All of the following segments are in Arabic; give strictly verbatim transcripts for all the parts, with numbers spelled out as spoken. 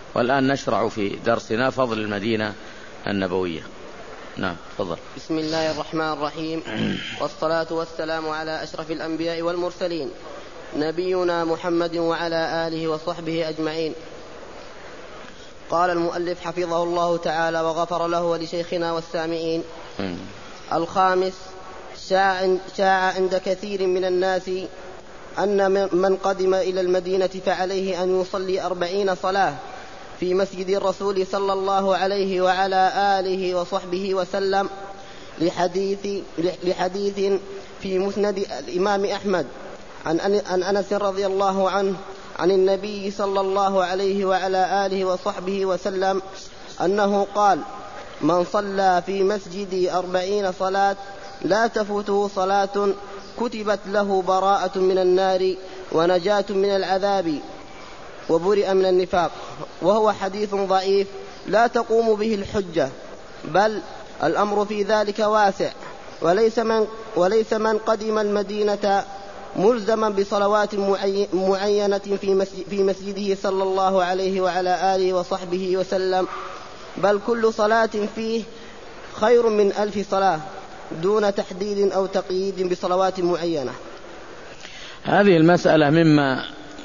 والآن نشرع في درسنا فضل المدينة النبوية. نعم تفضل. بسم الله الرحمن الرحيم، والصلاة والسلام على أشرف الأنبياء والمرسلين نبينا محمد وعلى آله وصحبه أجمعين. قال المؤلف حفظه الله تعالى وغفر له ولشيخنا والسامعين. الخامس، شاع عند كثير من الناس أن من قدم إلى المدينة فعليه أن يصلي أربعين صلاة في مسجد الرسول صلى الله عليه وعلى آله وصحبه وسلم، لحديث, لحديث في مسند الإمام أحمد عن أنس رضي الله عنه عن النبي صلى الله عليه وعلى آله وصحبه وسلم أنه قال: من صلى في مسجدي أربعين صلاة لا تفوته صلاة كتبت له براءة من النار ونجاة من العذاب وبرئ من النفاق. وهو حديث ضعيف لا تقوم به الحجة، بل الأمر في ذلك واسع، وليس من, وليس من قدم المدينة ملزما بصلوات معينة في مسجده صلى الله عليه وعلى آله وصحبه وسلم، بل كل صلاة فيه خير من ألف صلاة دون تحديد أو تقييد بصلوات معينة. هذه المسألة مما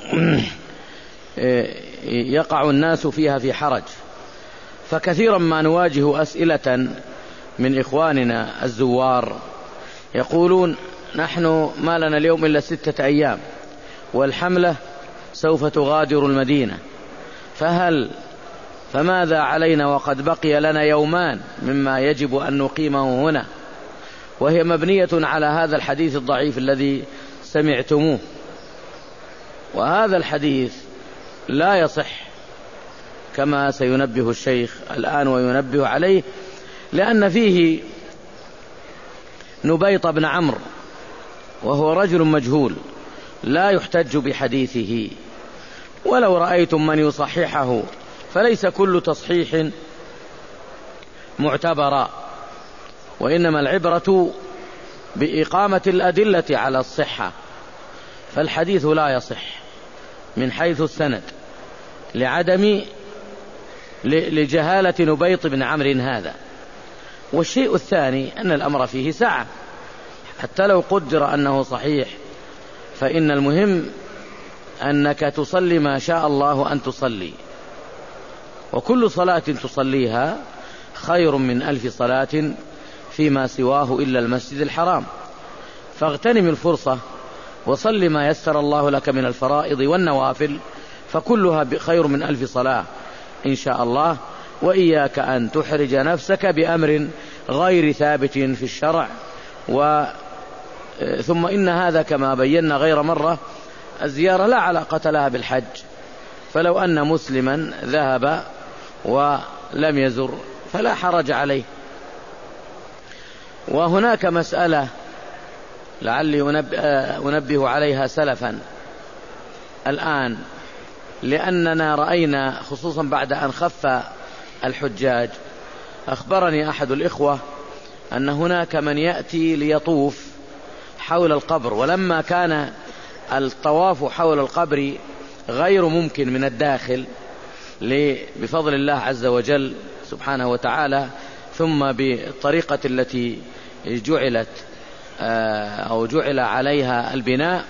يقع الناس فيها في حرج، فكثيرا ما نواجه أسئلة من إخواننا الزوار يقولون: نحن ما لنا اليوم إلا ستة أيام والحملة سوف تغادر المدينة، فهل فماذا علينا وقد بقي لنا يومان مما يجب أن نقيمه هنا؟ وهي مبنية على هذا الحديث الضعيف الذي سمعتموه، وهذا الحديث لا يصح كما سينبه الشيخ الآن وينبه عليه، لأن فيه نبيط بن عمرو وهو رجل مجهول لا يحتج بحديثه، ولو رأيتم من يصححه فليس كل تصحيح معتبرا، وإنما العبرة بإقامة الأدلة على الصحة. فالحديث لا يصح من حيث السند لعدم لجهالة نبيط بن عمرو هذا. والشيء الثاني أن الأمر فيه سعة، حتى لو قدر أنه صحيح فإن المهم أنك تصلي ما شاء الله أن تصلي، وكل صلاة تصليها خير من ألف صلاة فيما سواه إلا المسجد الحرام. فاغتنم الفرصة وصل ما يسر الله لك من الفرائض والنوافل، فكلها خير من ألف صلاة إن شاء الله. وإياك أن تحرج نفسك بأمر غير ثابت في الشرع. و ثم إن هذا كما بينا غير مرة الزيارة لا علاقة لها بالحج، فلو أن مسلما ذهب ولم يزر فلا حرج عليه. وهناك مسألة لعلي أنبه عليها سلفا الآن، لأننا رأينا خصوصا بعد أن خف الحجاج، أخبرني أحد الإخوة أن هناك من يأتي ليطوف حول القبر، ولما كان الطواف حول القبر غير ممكن من الداخل بفضل الله عز وجل سبحانه وتعالى، ثم بالطريقة التي جعلت أو جعل عليها البناء،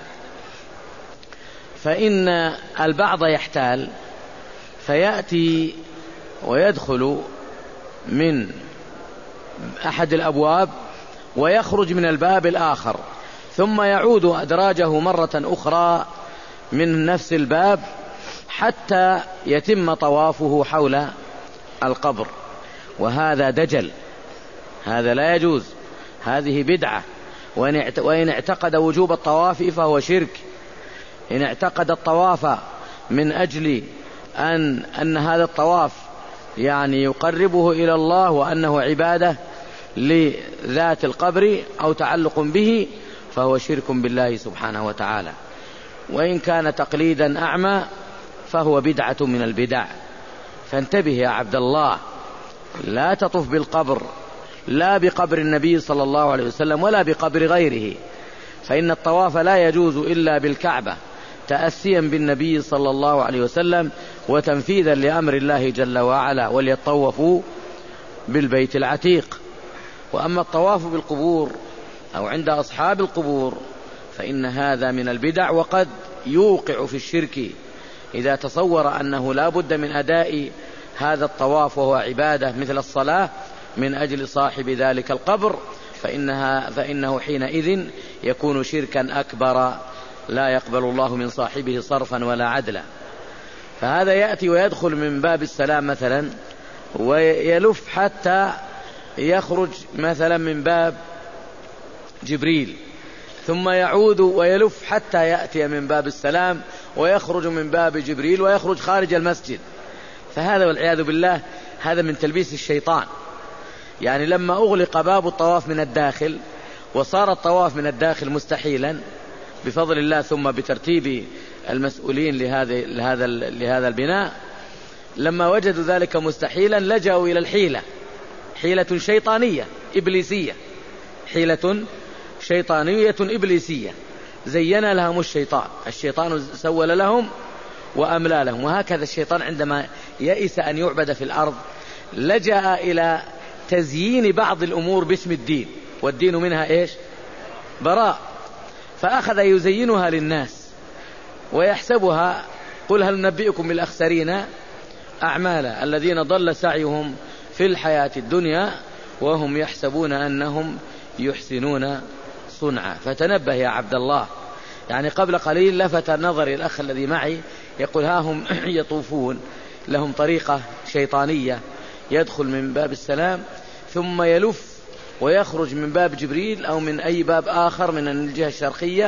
فإن البعض يحتال فيأتي ويدخل من أحد الأبواب ويخرج من الباب الآخر، ثم يعود أدراجه مرة أخرى من نفس الباب حتى يتم طوافه حول القبر. وهذا دجل، هذا لا يجوز، هذه بدعة. وإن اعتقد وجوب الطواف فهو شرك. إن اعتقد الطواف من أجل أن, أن هذا الطواف يعني يقربه إلى الله وأنه عبادة لذات القبر أو تعلق به فهو شرك بالله سبحانه وتعالى. وإن كان تقليدا أعمى فهو بدعة من البدع. فانتبه يا عبد الله، لا تطف بالقبر، لا بقبر النبي صلى الله عليه وسلم ولا بقبر غيره، فإن الطواف لا يجوز إلا بالكعبة تأسيا بالنبي صلى الله عليه وسلم وتنفيذا لأمر الله جل وعلا، وليطوفوا بالبيت العتيق. وأما الطواف بالقبور أو عند أصحاب القبور فإن هذا من البدع، وقد يوقع في الشرك إذا تصور أنه لا بد من أداء هذا الطواف وهو عبادة مثل الصلاة من أجل صاحب ذلك القبر، فإنها فإنه حينئذ يكون شركا أكبر لا يقبل الله من صاحبه صرفا ولا عدلا. فهذا يأتي ويدخل من باب السلام مثلا ويلف حتى يخرج مثلا من باب جبريل، ثم يعود ويلف حتى يأتي من باب السلام ويخرج من باب جبريل ويخرج خارج المسجد. فهذا والعياذ بالله هذا من تلبيس الشيطان. يعني لما أغلق باب الطواف من الداخل وصار الطواف من الداخل مستحيلا بفضل الله ثم بترتيب المسؤولين لهذا لهذا لهذا البناء، لما وجدوا ذلك مستحيلا لجأوا إلى الحيلة، حيلة شيطانية إبليسية، حيلة شيطانية إبليسية زين لهم الشيطان، الشيطان سول لهم وأملى لهم. وهكذا الشيطان عندما يئس أن يعبد في الأرض لجأ إلى تزيين بعض الأمور باسم الدين، والدين منها إيش؟ براء. فأخذ يزينها للناس ويحسبها، قل هل ننبئكم بالأخسرين أعمالا الذين ضل سعيهم في الحياة الدنيا وهم يحسبون أنهم يحسنون صنعا. فتنبه يا عبد الله. يعني قبل قليل لفت نظري الأخ الذي معي يقول ها هم يطوفون، لهم طريقة شيطانية يدخل من باب السلام ثم يلف ويخرج من باب جبريل أو من أي باب آخر من الجهة الشرقية،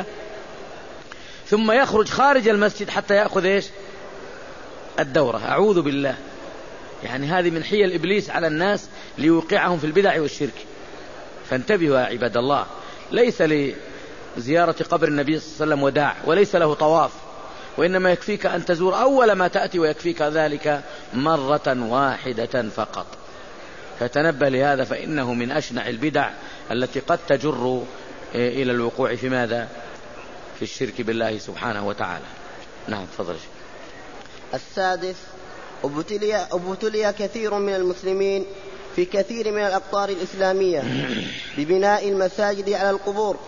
ثم يخرج خارج المسجد حتى يأخذ إيش؟ الدورة. أعوذ بالله. يعني هذه من حيل إبليس على الناس ليوقعهم في البدع والشرك. فانتبهوا يا عباد الله، ليس لزيارة قبر النبي صلى الله عليه وسلم وداع، وليس له طواف، وإنما يكفيك أن تزور أول ما تأتي، ويكفيك ذلك مرة واحدة فقط. فتنبه لهذا، فإنه من أشنع البدع التي قد تجر إلى الوقوع في ماذا؟ في الشرك بالله سبحانه وتعالى. نعم تفضل. السادس: ابتلي, ابتلي كثير من المسلمين في كثير من الأقطار الإسلامية ببناء المساجد على القبور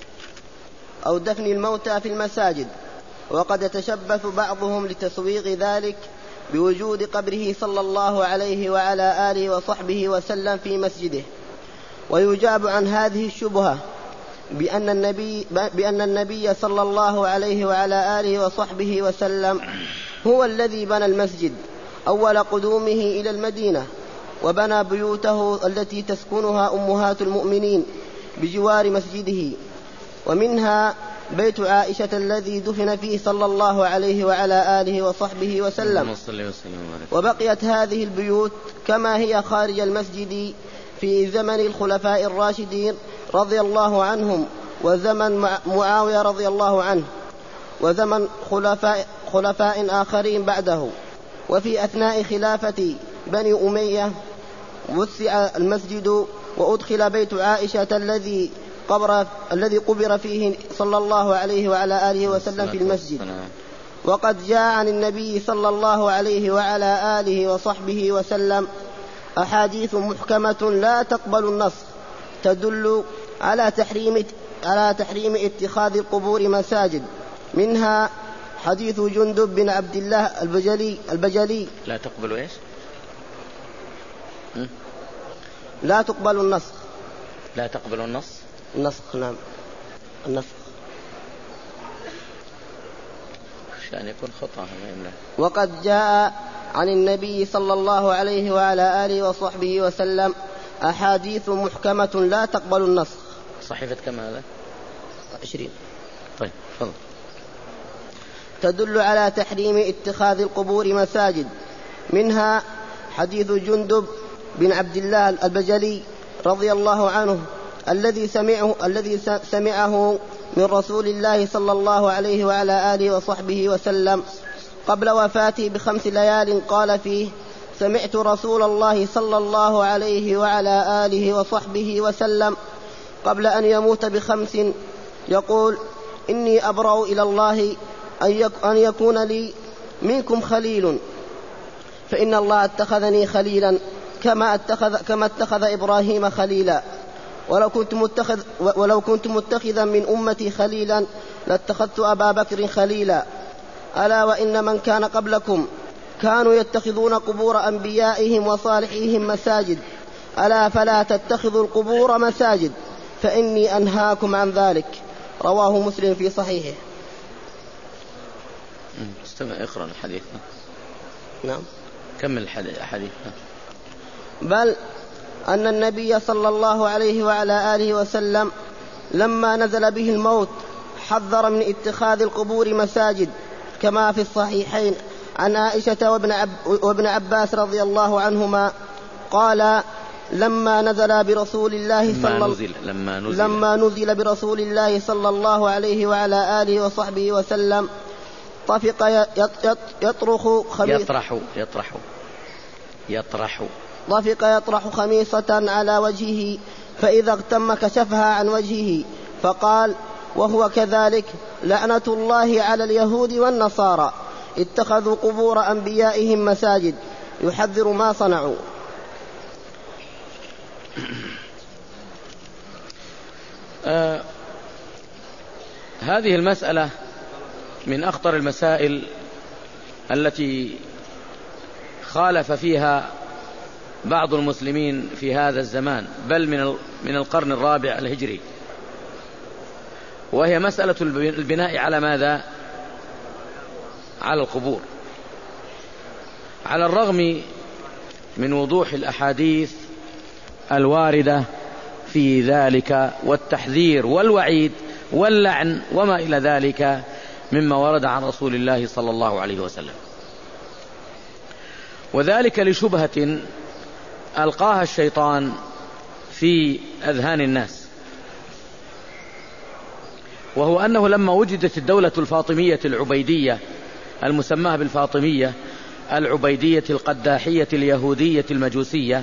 أو دفن الموتى في المساجد، وقد يتشبث بعضهم لتسويغ ذلك بوجود قبره صلى الله عليه وعلى آله وصحبه وسلم في مسجده. ويجاب عن هذه الشبهة بأن النبي, بأن النبي صلى الله عليه وعلى آله وصحبه وسلم هو الذي بنى المسجد أول قدومه إلى المدينة، وبنى بيوته التي تسكنها أمهات المؤمنين بجوار مسجده، ومنها بيت عائشة الذي دفن فيه صلى الله عليه وعلى آله وصحبه وسلم. وبقيت هذه البيوت كما هي خارج المسجد في زمن الخلفاء الراشدين رضي الله عنهم، وزمن معاوية رضي الله عنه، وزمن خلفاء, خلفاء آخرين بعده. وفي أثناء خلافة بني أمية وسع المسجد وأدخل بيت عائشة الذي قبر الذي قبر فيه صلى الله عليه وعلى آله وسلم في المسجد. وقد جاء عن النبي صلى الله عليه وعلى آله وصحبه وسلم أحاديث محكمة لا تقبل النص تدل على تحريم على تحريم اتخاذ القبور مساجد، منها حديث جندب بن عبد الله البجلي البجلي لا تقبل ايش؟ لا تقبل النسخ. لا تقبل النص النسخ. نعم النسخ. عشان يكون خطأ. وقد جاء عن النبي صلى الله عليه وعلى آله وصحبه وسلم أحاديث محكمة لا تقبل النسخ. صحيفة كم هذا؟ عشرين. طيب فضل. تدل على تحريم اتخاذ القبور مساجد، منها حديث جندب بن عبد الله البجلي رضي الله عنه الذي سمعه الذي سمعه من رسول الله صلى الله عليه وعلى آله وصحبه وسلم قبل وفاته بخمس ليال، قال فيه: سمعت رسول الله صلى الله عليه وعلى آله وصحبه وسلم قبل أن يموت بخمس يقول: إني أبرأ إلى الله أن يكون لي منكم خليل فإن الله اتخذني خليلا كما اتخذ, كما اتخذ إبراهيم خليلا، ولو كنت, متخذ ولو كنت متخذا من أمتي خليلا لاتخذت أبا بكر خليلا. ألا وإن من كان قبلكم كانوا يتخذون قبور أنبيائهم وصالحيهم مساجد، ألا فلا تتخذوا القبور مساجد فإني أنهاكم عن ذلك. رواه مسلم في صحيحه. استمع اقرأ الحديث. نعم كمل الحديث. بل أن النبي صلى الله عليه وعلى آله وسلم لما نزل به الموت حذر من اتخاذ القبور مساجد، كما في الصحيحين عن عائشة وابن, عب وابن عباس رضي الله عنهما قال لما نزل برسول الله صلى نزل لما نزل لما نزل برسول الله صلى الله عليه وعلى آله وصحبه وسلم طفق يطرح خميس يطرح يطرح يطرح طفق يطرح خميصة على وجهه، فإذا اغتم كشفها عن وجهه، فقال وهو كذلك لعنة الله على اليهود والنصارى اتخذوا قبور أنبيائهم مساجد، يحذر ما صنعوا. آه هذه المسألة من أخطر المسائل التي خالف فيها بعض المسلمين في هذا الزمان، بل من من القرن الرابع الهجري، وهي مسألة البناء على ماذا؟ على القبور، على الرغم من وضوح الأحاديث الواردة في ذلك والتحذير والوعيد واللعن وما إلى ذلك مما ورد عن رسول الله صلى الله عليه وسلم، وذلك لشبهة ألقاها الشيطان في أذهان الناس، وهو أنه لما وجدت الدولة الفاطمية العبيدية المسماة بالفاطمية العبيدية القداحية اليهودية المجوسية،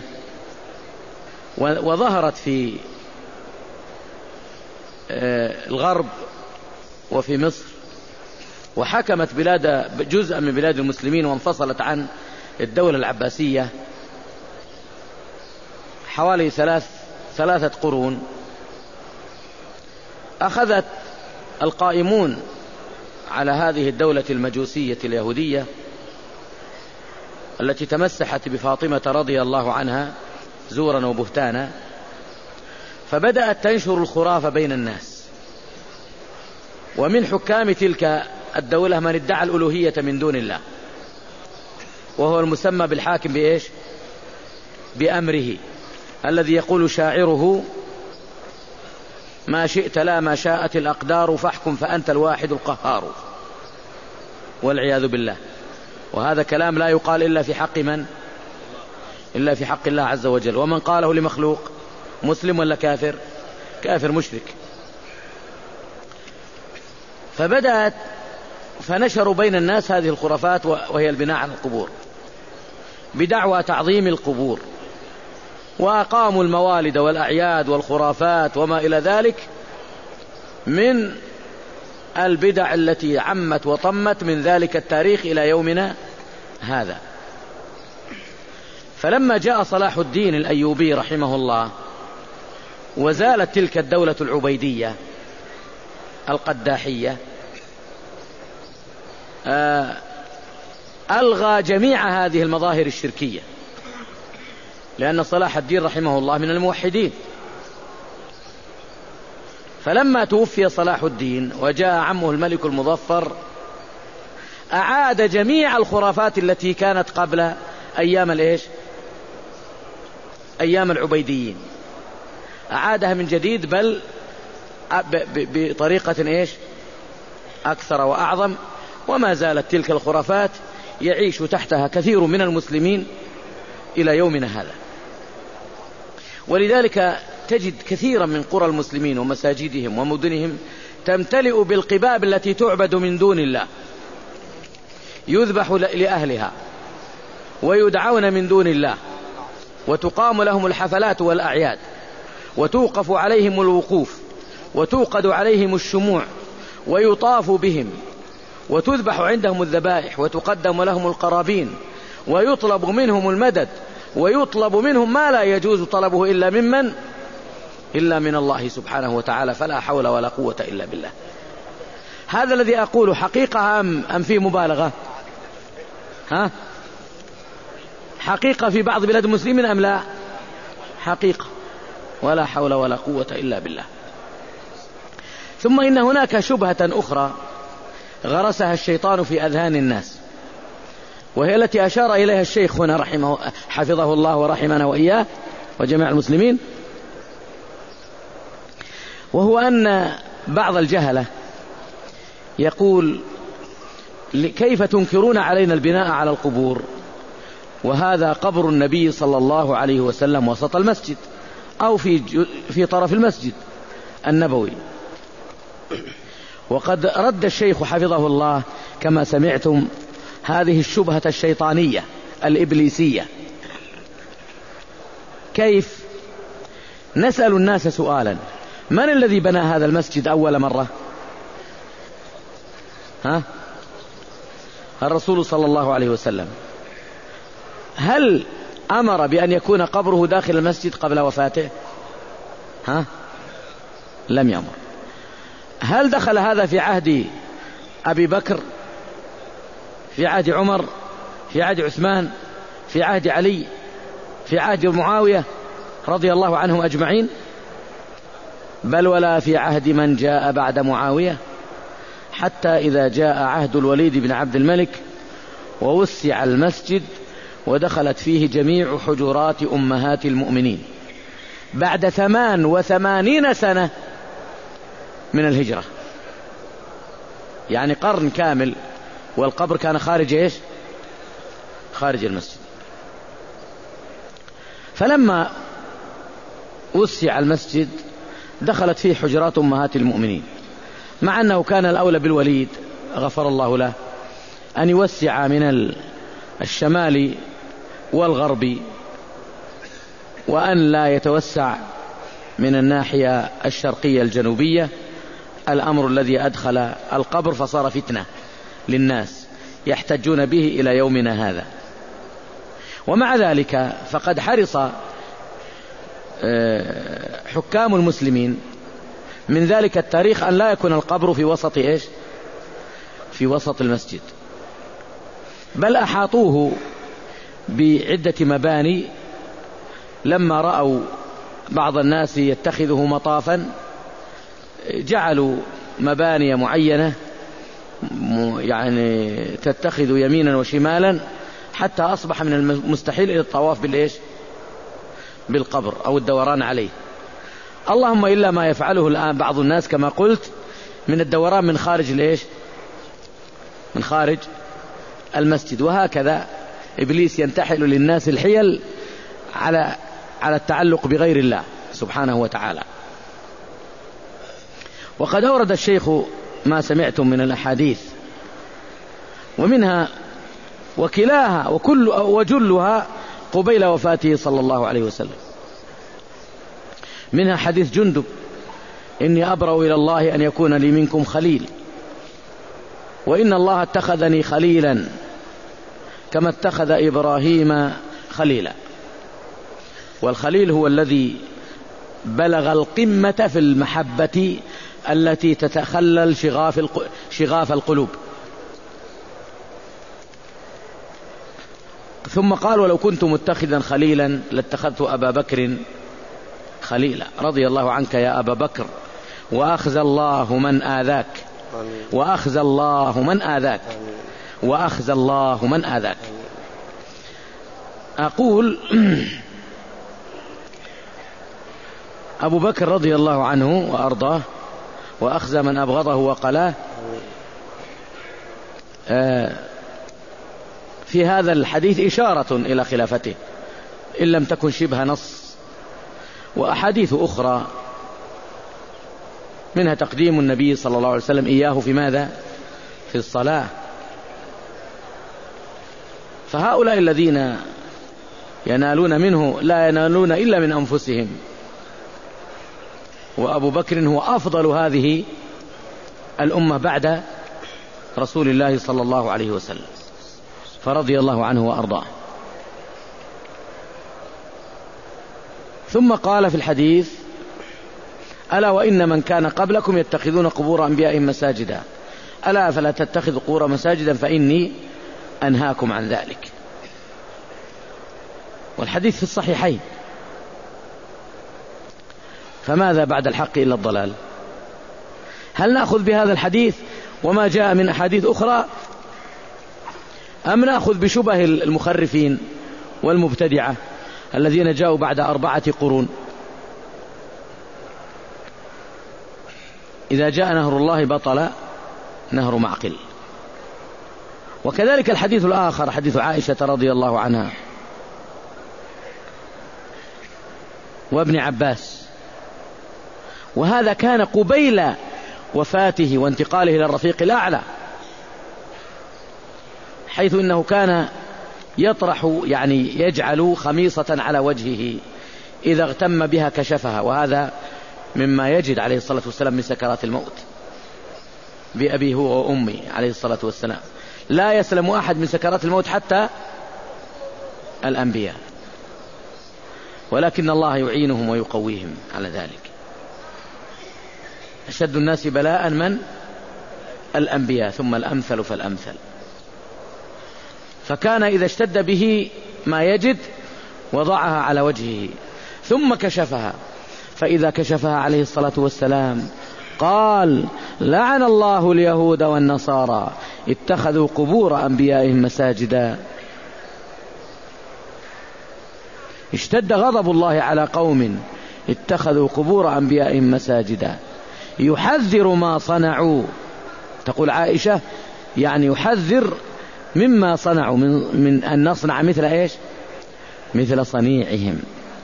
وظهرت في الغرب وفي مصر، وحكمت بلاد جزء من بلاد المسلمين، وانفصلت عن الدولة العباسية حوالي ثلاث ثلاثة قرون، أخذت القائمون على هذه الدولة المجوسية اليهودية التي تمسحت بفاطمة رضي الله عنها زورا وبهتانا، فبدأت تنشر الخرافة بين الناس، ومن حكام تلك الدولة من ادعى الألوهية من دون الله، وهو المسمى بالحاكم بإيش؟ بأمره، الذي يقول شاعره ما شئت لا ما شاءت الأقدار فاحكم فأنت الواحد القهار، والعياذ بالله. وهذا كلام لا يقال إلا في حق من؟ إلا في حق الله عز وجل، ومن قاله لمخلوق مسلم ولا كافر؟ كافر مشرك. فبدأت فنشروا بين الناس هذه الخرافات، وهي البناء على القبور بدعوى تعظيم القبور، وأقاموا الموالد والأعياد والخرافات وما إلى ذلك من البدع التي عمت وطمت من ذلك التاريخ إلى يومنا هذا. فلما جاء صلاح الدين الأيوبي رحمه الله وزالت تلك الدولة العبيدية القداحية، ألغى جميع هذه المظاهر الشركية، لأن صلاح الدين رحمه الله من الموحدين. فلما توفي صلاح الدين وجاء عمه الملك المظفر أعاد جميع الخرافات التي كانت قبل أيام الإيش؟ أيام العبيديين، أعادها من جديد، بل بطريقة إيش؟ أكثر وأعظم. وما زالت تلك الخرافات يعيش تحتها كثير من المسلمين إلى يومنا هذا. ولذلك تجد كثيرا من قرى المسلمين ومساجدهم ومدنهم تمتلئ بالقباب التي تعبد من دون الله، يذبح لأهلها ويدعون من دون الله، وتقام لهم الحفلات والأعياد، وتوقف عليهم الوقوف، وتوقد عليهم الشموع، ويطاف بهم، وتذبح عندهم الذبائح، وتقدم لهم القرابين، ويطلب منهم المدد ويطلب منهم ما لا يجوز طلبه إلا ممن إلا من الله سبحانه وتعالى، فلا حول ولا قوة إلا بالله. هذا الذي أقول حقيقة أم, أم فيه مبالغة؟ ها؟ حقيقة في بعض بلاد المسلمين أم لا؟ حقيقة، ولا حول ولا قوة إلا بالله. ثم إن هناك شبهة أخرى غرسها الشيطان في أذهان الناس، وهي التي أشار إليها الشيخ هنا رحمه حفظه الله ورحمنا وإياه وجميع المسلمين، وهو أن بعض الجهلة يقول: كيف تنكرون علينا البناء على القبور وهذا قبر النبي صلى الله عليه وسلم وسط المسجد أو في في طرف المسجد النبوي؟ وقد رد الشيخ حفظه الله كما سمعتم هذه الشبهة الشيطانية الإبليسية. كيف؟ نسأل الناس سؤالا: من الذي بنى هذا المسجد أول مرة؟ ها؟ الرسول صلى الله عليه وسلم. هل أمر بأن يكون قبره داخل المسجد قبل وفاته؟ ها؟ لم يأمر. هل دخل هذا في عهد أبي بكر، في عهد عمر، في عهد عثمان، في عهد علي، في عهد معاوية رضي الله عنهم أجمعين؟ بل ولا في عهد من جاء بعد معاوية، حتى إذا جاء عهد الوليد بن عبد الملك ووسع المسجد ودخلت فيه جميع حجرات أمهات المؤمنين بعد ثمان وثمانين سنة من الهجرة، يعني قرن كامل، والقبر كان خارج إيش؟ خارج المسجد. فلما وسع المسجد دخلت فيه حجرات أمهات المؤمنين، مع أنه كان الأولى بالوليد غفر الله له أن يوسع من الشمال والغرب وأن لا يتوسع من الناحية الشرقية الجنوبية، الأمر الذي أدخل القبر فصار فتنة للناس يحتجون به إلى يومنا هذا. ومع ذلك فقد حرص حكام المسلمين من ذلك التاريخ أن لا يكون القبر في وسط إيش؟ في وسط المسجد، بل أحاطوه بعدة مباني. لما رأوا بعض الناس يتخذه مطافا جعلوا مباني معينة يعني تتخذ يمينا وشمالا، حتى أصبح من المستحيل إلى الطواف بالإيش؟ بالقبر أو الدوران عليه. اللهم إلا ما يفعله الآن بعض الناس كما قلت من الدوران من خارج الإيش؟ من خارج المسجد. وهكذا إبليس ينتحل للناس الحيل على على التعلق بغير الله سبحانه وتعالى. وقد أورد الشيخ ما سمعتم من الأحاديث، ومنها وكلاها وكل وجلها قبيل وفاته صلى الله عليه وسلم. منها حديث جندب: إني أبرأ إلى الله أن يكون لي منكم خليل، وإن الله اتخذني خليلا كما اتخذ إبراهيم خليلا. والخليل هو الذي بلغ القمة في المحبة التي تتخلل شغاف شغاف القلوب. ثم قال: ولو كنت متخذا خليلا لاتخذت أبا بكر خليلا، رضي الله عنك يا أبا بكر، وأخزى الله من آذاك، وأخزى الله من آذاك، وأخزى الله من آذاك. أقول أبو بكر رضي الله عنه وأرضاه، وأخزى من أبغضه وقلاه. في هذا الحديث إشارة إلى خلافته إن لم تكن شبه نص. وأحاديث أخرى منها تقديم النبي صلى الله عليه وسلم إياه في ماذا؟ في الصلاة. فهؤلاء الذين ينالون منه لا ينالون إلا من أنفسهم، وأبو بكر هو أفضل هذه الأمة بعد رسول الله صلى الله عليه وسلم. فرضي الله عنه وأرضاه. ثم قال في الحديث: ألا وإن من كان قبلكم يتخذون قبور أنبيائهم مساجدا ألا فلا تتخذوا قبور مساجدا فإني أنهاكم عن ذلك. والحديث في الصحيحين. فماذا بعد الحق إلا الضلال؟ هل نأخذ بهذا الحديث وما جاء من أحاديث أخرى، أم نأخذ بشبه المخرفين والمبتدعة الذين جاءوا بعد أربعة قرون؟ إذا جاء نهر الله بطل نهر معقل. وكذلك الحديث الآخر حديث عائشة رضي الله عنها وابن عباس، وهذا كان قبيل وفاته وانتقاله إلى الرفيق الأعلى، حيث إنه كان يطرح يعني يجعل خميصة على وجهه إذا اغتم بها كشفها، وهذا مما يجد عليه الصلاة والسلام من سكرات الموت بأبي هو وأمي عليه الصلاة والسلام. لا يسلم أحد من سكرات الموت حتى الأنبياء، ولكن الله يعينهم ويقويهم على ذلك. أشد الناس بلاء من الأنبياء ثم الأمثل فالأمثل. فكان إذا اشتد به ما يجد وضعها على وجهه ثم كشفها، فإذا كشفها عليه الصلاة والسلام قال: لعن الله اليهود والنصارى اتخذوا قبور أنبيائهم مساجدا. اشتد غضب الله على قوم اتخذوا قبور أنبيائهم مساجدا، يحذر ما صنعوا. تقول عائشة يعني يحذر مما صنعوا من, من أن نصنع مثل إيش؟ مثل صنيعهم.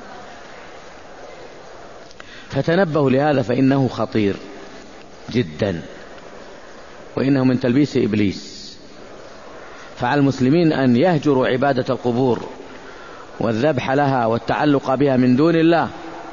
فتنبهوا لهذا فإنه خطير جدا، وإنه من تلبيس إبليس. فعلى المسلمين أن يهجروا عبادة القبور والذبح لها والتعلق بها من دون الله.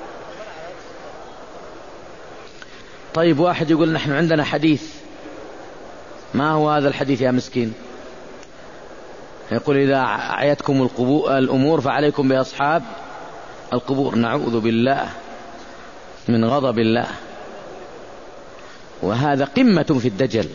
طيب واحد يقول: نحن عندنا حديث. ما هو هذا الحديث يا مسكين؟ يقول: إذا أعيتكم الأمور فعليكم بأصحاب القبور. نعوذ بالله من غضب الله، وهذا قمة في الدجل.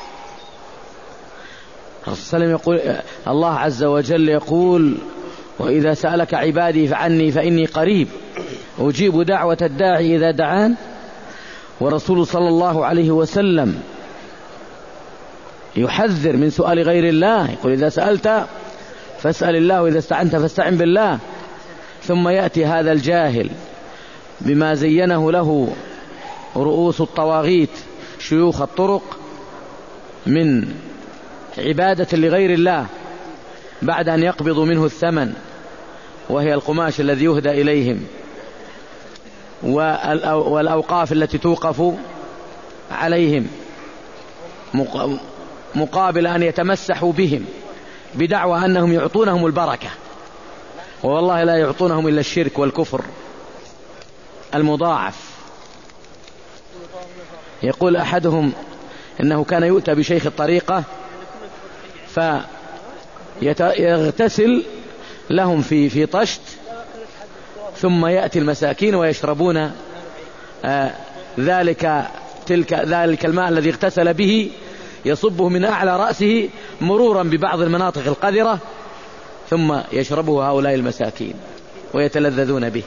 الرسول صلى الله عليه وسلم يقول: الله عز وجل يقول: وإذا سألك عبادي فعني فإني قريب أجيب دعوة الداعي إذا دعان. ورسول صلى الله عليه وسلم يحذر من سؤال غير الله، يقول: إذا سألت فاسأل الله وإذا استعنت فاستعن بالله. ثم يأتي هذا الجاهل بما زينه له رؤوس الطواغيت شيوخ الطرق من عبادة لغير الله، بعد أن يقبضوا منه الثمن وهي القماش الذي يهدى إليهم والأوقاف التي توقف عليهم، مقابل أن يتمسحوا بهم بدعوى أنهم يعطونهم البركة، والله لا يعطونهم إلا الشرك والكفر المضاعف. يقول أحدهم إنه كان يؤتى بشيخ الطريقة فيغتسل لهم في في طشت، ثم يأتي المساكين ويشربون آه ذلك تلك ذلك الماء الذي اغتسل به، يصبه من أعلى رأسه مرورا ببعض المناطق القذرة، ثم يشربه هؤلاء المساكين ويتلذذون به.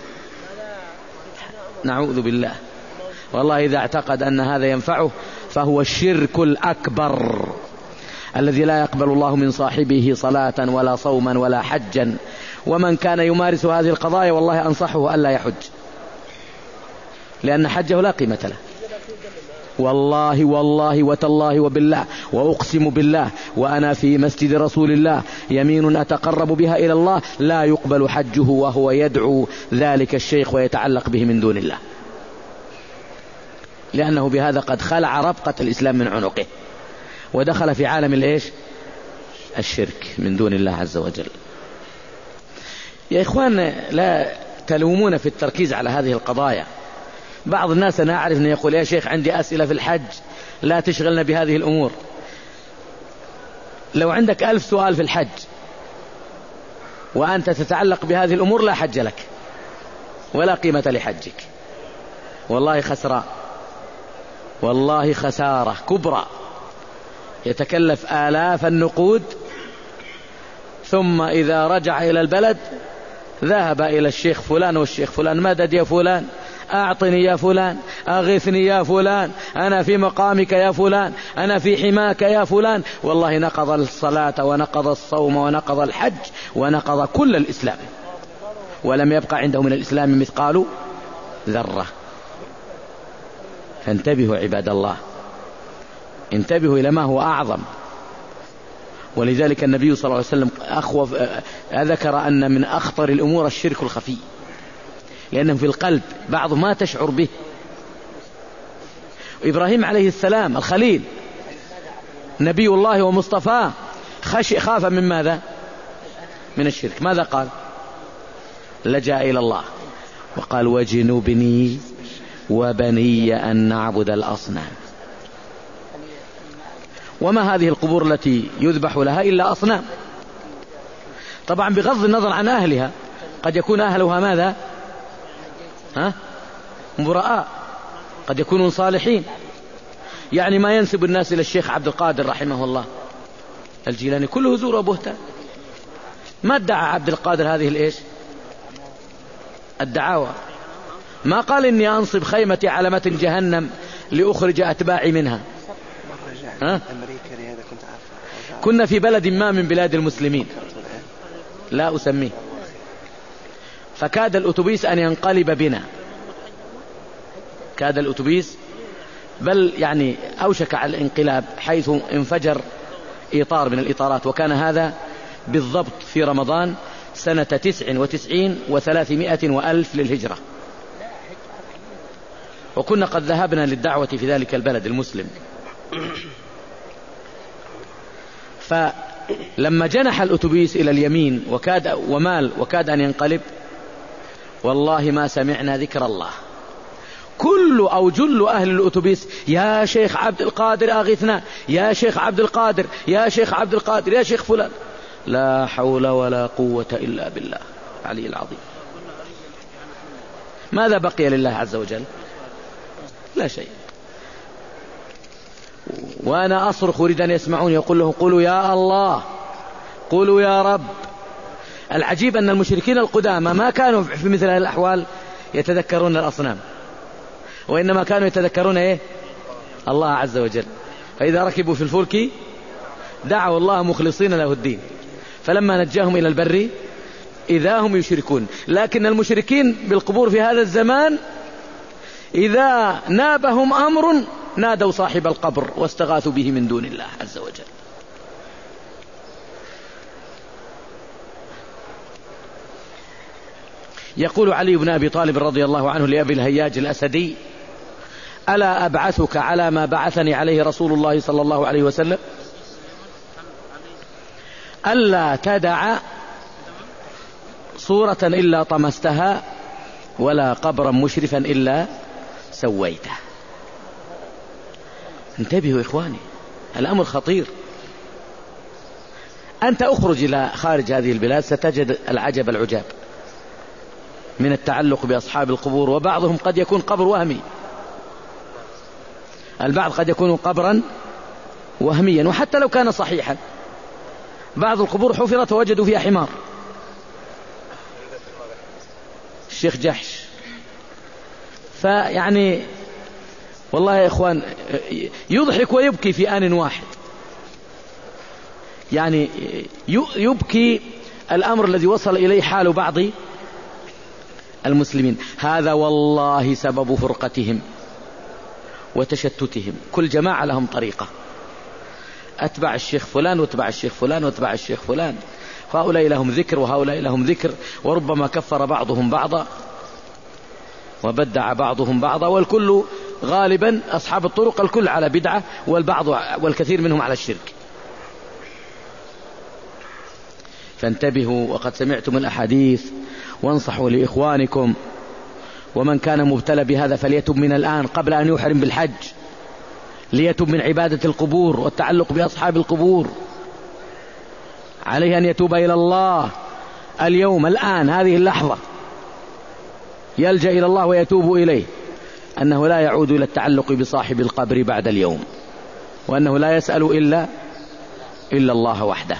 نعوذ بالله. والله إذا اعتقد أن هذا ينفعه فهو الشرك الأكبر الذي لا يقبل الله من صاحبه صلاة ولا صوما ولا حجا. ومن كان يمارس هذه القضايا والله أنصحه ألا يحج، لأن حجه لا قيمة له. والله والله وتالله وبالله وأقسم بالله وأنا في مسجد رسول الله يمين أتقرب بها إلى الله لا يقبل حجه وهو يدعو ذلك الشيخ ويتعلق به من دون الله، لأنه بهذا قد خلع ربقة الإسلام من عنقه ودخل في عالم الإيش؟ الشرك من دون الله عز وجل. يا إخوان لا تلومون في التركيز على هذه القضايا. بعض الناس أنا أعرف أن يقول: يا شيخ عندي أسئلة في الحج لا تشغلنا بهذه الأمور. لو عندك ألف سؤال في الحج وأنت تتعلق بهذه الأمور لا حج لك ولا قيمة لحجك. والله خسراء، والله خسارة كبرى. يتكلف آلاف النقود، ثم إذا رجع إلى البلد ذهب إلى الشيخ فلان والشيخ فلان: مدد يا فلان، أعطني يا فلان، أغثني يا فلان، أنا في مقامك يا فلان، أنا في حماك يا فلان. والله نقض الصلاة ونقض الصوم ونقض الحج ونقض كل الإسلام، ولم يبقى عنده من الإسلام مثقال ذرة. فانتبهوا عباد الله، انتبهوا إلى ما هو أعظم. ولذلك النبي صلى الله عليه وسلم أخوف ذكر أن من أخطر الأمور الشرك الخفي، لأنه في القلب بعض ما تشعر به. إبراهيم عليه السلام الخليل نبي الله ومصطفاه خش خاف من ماذا؟ من الشرك. ماذا قال؟ لجأ إلى الله وقال: وجنبني وبني أن نعبد الأصنام. وما هذه القبور التي يذبح لها إلا أصنام؟ طبعا بغض النظر عن أهلها، قد يكون أهلها ماذا؟ ها؟ براء، قد يكونون صالحين. يعني ما ينسب الناس إلى الشيخ عبد القادر رحمه الله الجيلاني كله زور وبهتان. ما ادعى عبد القادر هذه الإيش؟ الدعاوى. ما قال إني أنصب خيمتي على متن جهنم لأخرج أتباعي منها. ها؟ كنا في بلد ما من بلاد المسلمين لا أسميه، فكاد الأتوبيس أن ينقلب بنا، كاد الأتوبيس بل يعني أوشك على الانقلاب، حيث انفجر إطار من الإطارات. وكان هذا بالضبط في رمضان سنة تسع وتسعين وثلاثمائة وألف للهجرة، وكنا قد ذهبنا للدعوة في ذلك البلد المسلم. فلما جنح الأتوبيس إلى اليمين وكاد ومال وكاد أن ينقلب، والله ما سمعنا ذكر الله. كل أو جل أهل الأتوبيس: يا شيخ عبد القادر أغثنا، يا شيخ عبد القادر، يا شيخ عبد القادر، يا شيخ فلان. لا حول ولا قوة إلا بالله العلي العظيم. ماذا بقي لله عز وجل؟ لا شيء. وأنا أصرخ أريد أن يسمعون، يقول له: قولوا يا الله، قولوا يا رب. العجيب أن المشركين القدامى ما كانوا في مثل هذه الأحوال يتذكرون الأصنام، وإنما كانوا يتذكرون إيه؟ الله عز وجل. فإذا ركبوا في الفلك دعوا الله مخلصين له الدين، فلما نجاهم إلى البر إذا هم يشركون. لكن المشركين بالقبور في هذا الزمان إذا نابهم أمر نادوا صاحب القبر واستغاثوا به من دون الله عز وجل. يقول علي بن أبي طالب رضي الله عنه لأبي الهياج الأسدي: ألا أبعثك على ما بعثني عليه رسول الله صلى الله عليه وسلم؟ ألا تدع صورة إلا طمستها ولا قبرا مشرفا إلا سويته. انتبهوا إخواني، الأمر خطير. أنت أخرج إلى خارج هذه البلاد ستجد العجب العجاب من التعلق بأصحاب القبور، وبعضهم قد يكون قبر وهمي، البعض قد يكون قبرا وهميا، وحتى لو كان صحيحا بعض القبور حفرت ووجدوا فيها حمار. الشيخ جحش. فيعني والله يا إخوان يضحك ويبكي في آن واحد. يعني يبكي الأمر الذي وصل إليه حال بعض المسلمين. هذا والله سبب فرقتهم وتشتتهم. كل جماعة لهم طريقة، أتبع الشيخ فلان واتبع الشيخ فلان واتبع الشيخ فلان، فهؤلاء لهم ذكر وهؤلاء لهم ذكر، وربما كفر بعضهم بعضا وبدع بعضهم بعضا، والكل غالبا أصحاب الطرق الكل على بدعة، والبعض والكثير منهم على الشرك. فانتبهوا، وقد سمعتم الأحاديث، وانصحوا لإخوانكم. ومن كان مبتلى بهذا فليتب من الآن قبل أن يحرم بالحج، ليتب من عبادة القبور والتعلق بأصحاب القبور. عليه أن يتوب إلى الله اليوم الآن هذه اللحظة يلجأ إلى الله ويتوب إليه، أنه لا يعود إلى التعلق بصاحب القبر بعد اليوم، وأنه لا يسأل إلا إلا الله وحده.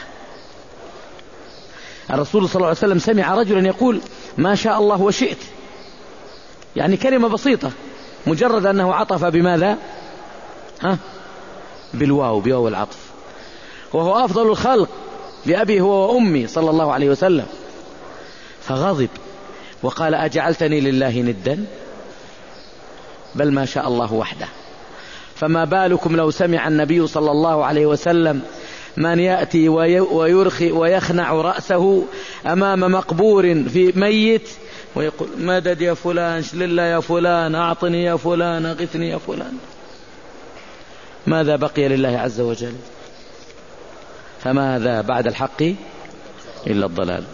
الرسول صلى الله عليه وسلم سمع رجلا يقول ما شاء الله وشئت، يعني كلمة بسيطة مجرد أنه عطف بماذا؟ ها؟ بالواو، بواو العطف، وهو أفضل الخلق لأبي هو وأمي صلى الله عليه وسلم، فغضب وقال أجعلتني لله ندا؟ بل ما شاء الله وحده. فما بالكم لو سمع النبي صلى الله عليه وسلم من يأتي ويرخي ويخنع رأسه أمام مقبور في ميت ويقول مدد يا فلان، شلله يا فلان، أعطني يا فلان، أغثني يا فلان، ماذا بقي لله عز وجل؟ فماذا بعد الحق إلا الضلال.